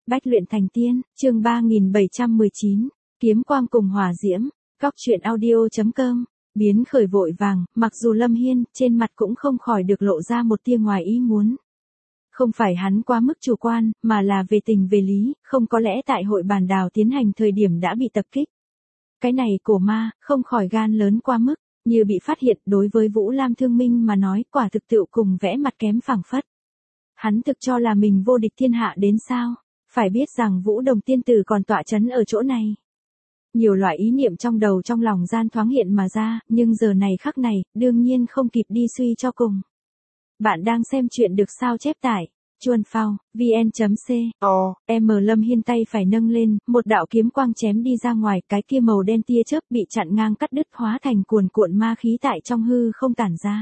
Bách luyện thành tiên, chương 3719, kiếm quang cùng hỏa diễm, góc truyện audio.com, biến khởi vội vàng, mặc dù Lâm Hiên, trên mặt cũng không khỏi được lộ ra một tia ngoài ý muốn. Không phải hắn quá mức chủ quan, mà là về tình về lý, không có lẽ tại hội bàn đào tiến hành thời điểm đã bị tập kích. Cái này cổ ma, không khỏi gan lớn quá mức, như bị phát hiện đối với Vũ Lam Thương Minh mà nói quả thực tựu cùng vẽ mặt kém phảng phất. Hắn thực cho là mình vô địch thiên hạ đến sao, phải biết rằng Vũ Đồng tiên tử còn tọa chấn ở chỗ này. Nhiều loại ý niệm trong đầu trong lòng gian thoáng hiện mà ra, nhưng giờ này khắc này, đương nhiên không kịp đi suy cho cùng. Bạn đang xem chuyện được sao chép tải, chuan phao, vn.co, Lâm Hiên tay phải nâng lên, một đạo kiếm quang chém đi ra ngoài, cái kia màu đen tia chớp bị chặn ngang cắt đứt hóa thành cuồn cuộn ma khí tại trong hư không tản ra.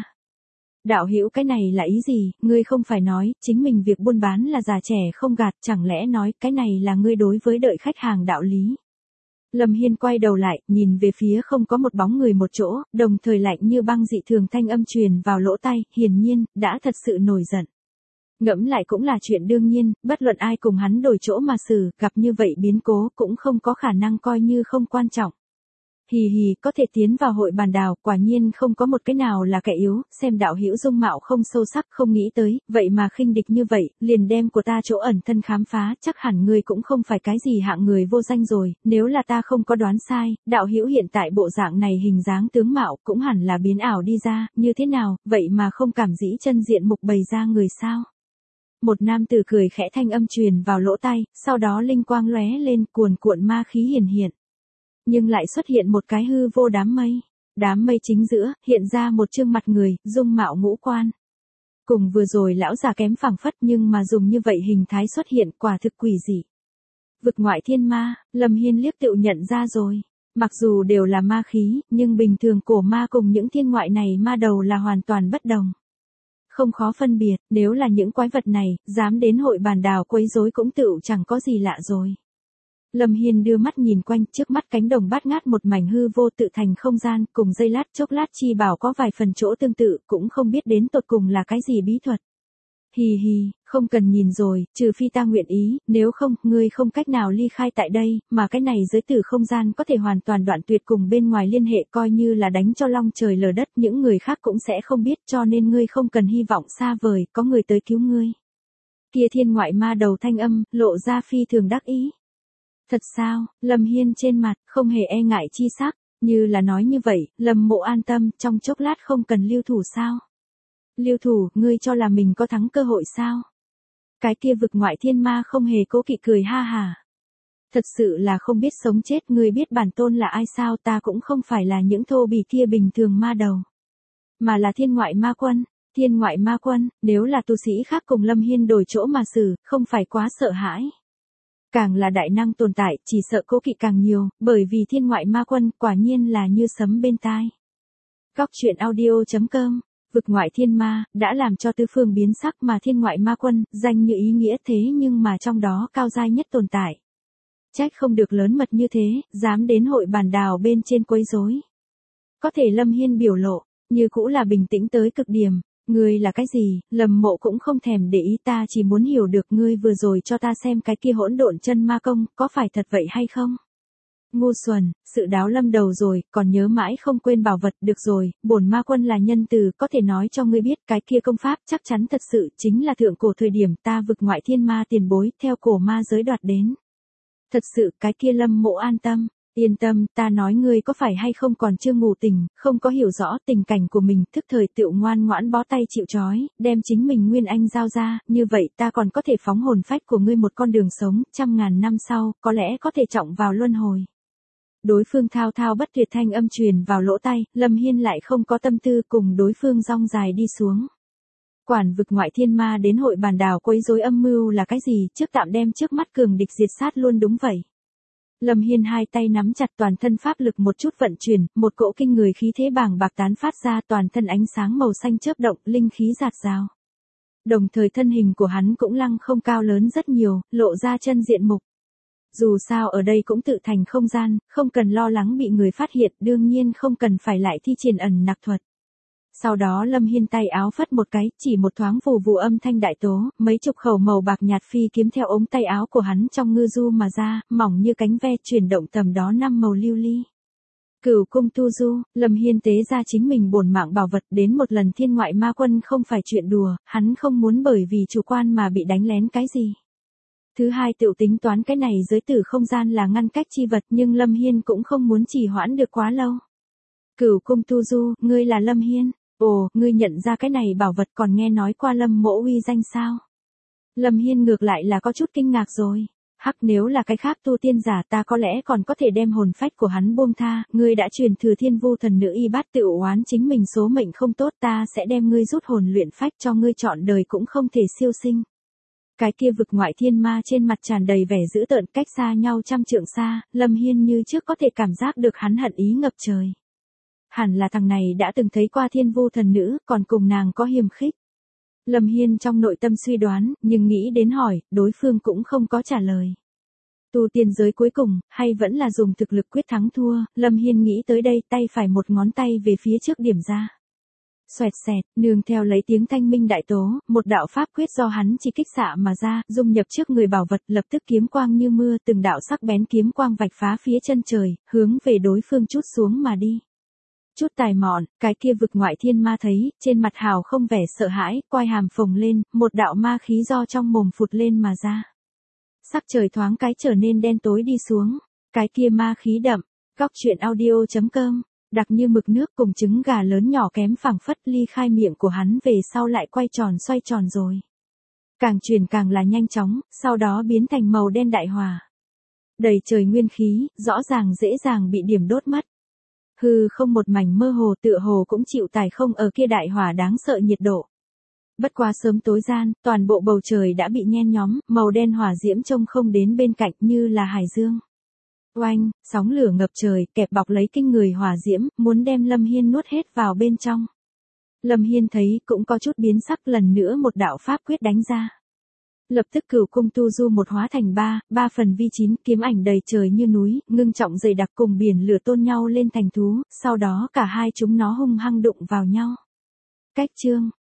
Đạo hữu cái này là ý gì, ngươi không phải nói, chính mình việc buôn bán là già trẻ không gạt, chẳng lẽ nói cái này là ngươi đối với đợi khách hàng đạo lý. Lâm Hiên quay đầu lại, nhìn về phía không có một bóng người một chỗ, đồng thời lạnh như băng dị thường thanh âm truyền vào lỗ tai, hiển nhiên, đã thật sự nổi giận. Ngẫm lại cũng là chuyện đương nhiên, bất luận ai cùng hắn đổi chỗ mà xử, gặp như vậy biến cố cũng không có khả năng coi như không quan trọng. Hì hì, có thể tiến vào hội bàn đào, quả nhiên không có một cái nào là kẻ yếu, xem đạo hữu dung mạo không sâu sắc, không nghĩ tới, vậy mà khinh địch như vậy, liền đem của ta chỗ ẩn thân khám phá, chắc hẳn ngươi cũng không phải cái gì hạng người vô danh rồi, nếu là ta không có đoán sai, đạo hữu hiện tại bộ dạng này hình dáng tướng mạo cũng hẳn là biến ảo đi ra, như thế nào, vậy mà không cảm dĩ chân diện mục bày ra người sao? Một nam tử cười khẽ thanh âm truyền vào lỗ tai, sau đó linh quang lóe lên, cuồn cuộn ma khí hiển hiện. Nhưng lại xuất hiện một cái hư vô đám mây. Đám mây chính giữa, hiện ra một trương mặt người, dung mạo ngũ quan. Cùng vừa rồi lão già kém phảng phất nhưng mà dùng như vậy hình thái xuất hiện quả thực quỷ dị. Vực ngoại thiên ma, Lâm Hiên liếc tựu nhận ra rồi. Mặc dù đều là ma khí, nhưng bình thường cổ ma cùng những thiên ngoại này ma đầu là hoàn toàn bất đồng. Không khó phân biệt, nếu là những quái vật này, dám đến hội bàn đào quấy rối cũng tựu chẳng có gì lạ rồi. Lâm Hiên đưa mắt nhìn quanh, trước mắt cánh đồng bát ngát một mảnh hư vô tự thành không gian, cùng dây lát chốc lát chi bảo có vài phần chỗ tương tự, cũng không biết đến tột cùng là cái gì bí thuật. Hì hì, không cần nhìn rồi, trừ phi ta nguyện ý, nếu không, ngươi không cách nào ly khai tại đây, mà cái này giới tử không gian có thể hoàn toàn đoạn tuyệt cùng bên ngoài liên hệ, coi như là đánh cho long trời lở đất, những người khác cũng sẽ không biết, cho nên ngươi không cần hy vọng xa vời, có người tới cứu ngươi. Kia thiên ngoại ma đầu thanh âm, lộ ra phi thường đắc ý. Thật sao, Lâm Hiên trên mặt, không hề e ngại chi sắc, như là nói như vậy, Lâm Mộ an tâm, trong chốc lát không cần lưu thủ sao? Lưu thủ, ngươi cho là mình có thắng cơ hội sao? Cái kia vực ngoại thiên ma không hề cố kỵ cười ha hà. Thật sự là không biết sống chết, ngươi biết bản tôn là ai sao, ta cũng không phải là những thô bỉ kia bình thường ma đầu. Mà là thiên ngoại ma quân. Thiên ngoại ma quân, nếu là tu sĩ khác cùng Lâm Hiên đổi chỗ mà xử, không phải quá sợ hãi. Càng là đại năng tồn tại, chỉ sợ cố kỵ càng nhiều, bởi vì thiên ngoại ma quân quả nhiên là như sấm bên tai. Góc truyện audio.com, vực ngoại thiên ma, đã làm cho tư phương biến sắc mà thiên ngoại ma quân, danh như ý nghĩa thế nhưng mà trong đó cao giai nhất tồn tại. Trách không được lớn mật như thế, dám đến hội bàn đào bên trên quấy rối. Có thể Lâm Hiên biểu lộ, như cũ là bình tĩnh tới cực điểm. Ngươi là cái gì, Lâm Mộ cũng không thèm để ý, ta chỉ muốn hiểu được ngươi vừa rồi cho ta xem cái kia hỗn độn chân ma công, có phải thật vậy hay không? Ngu xuẩn, sự đáo lâm đầu rồi, còn nhớ mãi không quên bảo vật, được rồi, bổn ma quân là nhân từ, có thể nói cho ngươi biết cái kia công pháp chắc chắn thật sự chính là thượng cổ thời điểm ta vực ngoại thiên ma tiền bối, theo cổ ma giới đoạt đến. Thật sự, cái kia Lâm Mộ an tâm. Yên tâm, ta nói ngươi có phải hay không còn chưa ngủ tỉnh, không có hiểu rõ tình cảnh của mình, thức thời tựu ngoan ngoãn bó tay chịu trói, đem chính mình nguyên anh giao ra, như vậy ta còn có thể phóng hồn phách của ngươi một con đường sống, 100.000 năm sau, có lẽ có thể trọng vào luân hồi. Đối phương thao thao bất tuyệt thanh âm truyền vào lỗ tai, Lâm Hiên lại không có tâm tư cùng đối phương rong dài đi xuống. Quản vực ngoại thiên ma đến hội bàn đào quấy rối âm mưu là cái gì, trước tạm đem trước mắt cường địch diệt sát luôn đúng vậy. Lâm Hiên hai tay nắm chặt, toàn thân pháp lực một chút vận chuyển, một cỗ kinh người khí thế bàng bạc tán phát ra, toàn thân ánh sáng màu xanh chớp động, linh khí rạt rào. Đồng thời thân hình của hắn cũng lăng không cao lớn rất nhiều, lộ ra chân diện mục. Dù sao ở đây cũng tự thành không gian, không cần lo lắng bị người phát hiện, đương nhiên không cần phải lại thi triển ẩn nặc thuật. Sau đó Lâm Hiên tay áo phất một cái, chỉ một thoáng vù vù âm thanh đại tố, mấy chục khẩu màu bạc nhạt phi kiếm theo ống tay áo của hắn trong ngư du mà ra, mỏng như cánh ve chuyển động tầm đó 5 màu lưu ly. Cửu cung tu du, Lâm Hiên tế ra chính mình bổn mạng bảo vật đến một lần thiên ngoại ma quân không phải chuyện đùa, hắn không muốn bởi vì chủ quan mà bị đánh lén cái gì. Thứ hai tự tính toán cái này giới tử không gian là ngăn cách chi vật nhưng Lâm Hiên cũng không muốn trì hoãn được quá lâu. Cửu cung tu du, ngươi là Lâm Hiên, ồ, ngươi nhận ra cái này bảo vật còn nghe nói qua Lâm mỗ uy danh sao? Lâm Hiên ngược lại là có chút kinh ngạc rồi. Hắc nếu là cái khác tu tiên giả ta có lẽ còn có thể đem hồn phách của hắn buông tha, ngươi đã truyền thừa thiên vu thần nữ y bát tự oán chính mình số mệnh không tốt ta sẽ đem ngươi rút hồn luyện phách cho ngươi trọn đời cũng không thể siêu sinh. Cái kia vực ngoại thiên ma trên mặt tràn đầy vẻ dữ tợn cách xa nhau trăm trượng xa, Lâm Hiên như trước có thể cảm giác được hắn hận ý ngập trời. Hẳn là thằng này đã từng thấy qua thiên vu thần nữ, còn cùng nàng có hiềm khích. Lâm Hiên trong nội tâm suy đoán, nhưng nghĩ đến hỏi, đối phương cũng không có trả lời. Tu tiên giới cuối cùng, hay vẫn là dùng thực lực quyết thắng thua, Lâm Hiên nghĩ tới đây tay phải một ngón tay về phía trước điểm ra. Xoẹt xẹt, nương theo lấy tiếng thanh minh đại tố, một đạo pháp quyết do hắn chỉ kích xạ mà ra, dung nhập trước người bảo vật lập tức kiếm quang như mưa từng đạo sắc bén kiếm quang vạch phá phía chân trời, hướng về đối phương chút xuống mà đi. Chút tài mọn, cái kia vực ngoại thiên ma thấy, trên mặt hào không vẻ sợ hãi, quai hàm phồng lên, một đạo ma khí do trong mồm phụt lên mà ra. Sắc trời thoáng cái trở nên đen tối đi xuống, cái kia ma khí đậm, góc truyện audio.com, đặc như mực nước cùng trứng gà lớn nhỏ kém phảng phất ly khai miệng của hắn về sau lại quay tròn xoay tròn rồi. Càng truyền càng là nhanh chóng, sau đó biến thành màu đen đại hỏa. Đầy trời nguyên khí, rõ ràng dễ dàng bị điểm đốt mất. Hư không một mảnh mơ hồ tựa hồ cũng chịu tải không ở kia đại hỏa đáng sợ nhiệt độ. Bất quá sớm tối gian, toàn bộ bầu trời đã bị nhen nhóm, màu đen hỏa diễm trông không đến bên cạnh như là hải dương. Oanh, sóng lửa ngập trời, kẹp bọc lấy kinh người hỏa diễm, muốn đem Lâm Hiên nuốt hết vào bên trong. Lâm Hiên thấy cũng có chút biến sắc lần nữa một đạo pháp quyết đánh ra. Lập tức cửu cung tu du một hóa thành 3 phần vi 9 kiếm ảnh đầy trời như núi, ngưng trọng dày đặc cùng biển lửa tôn nhau lên thành thú, sau đó cả hai chúng nó hung hăng đụng vào nhau. Cách chương.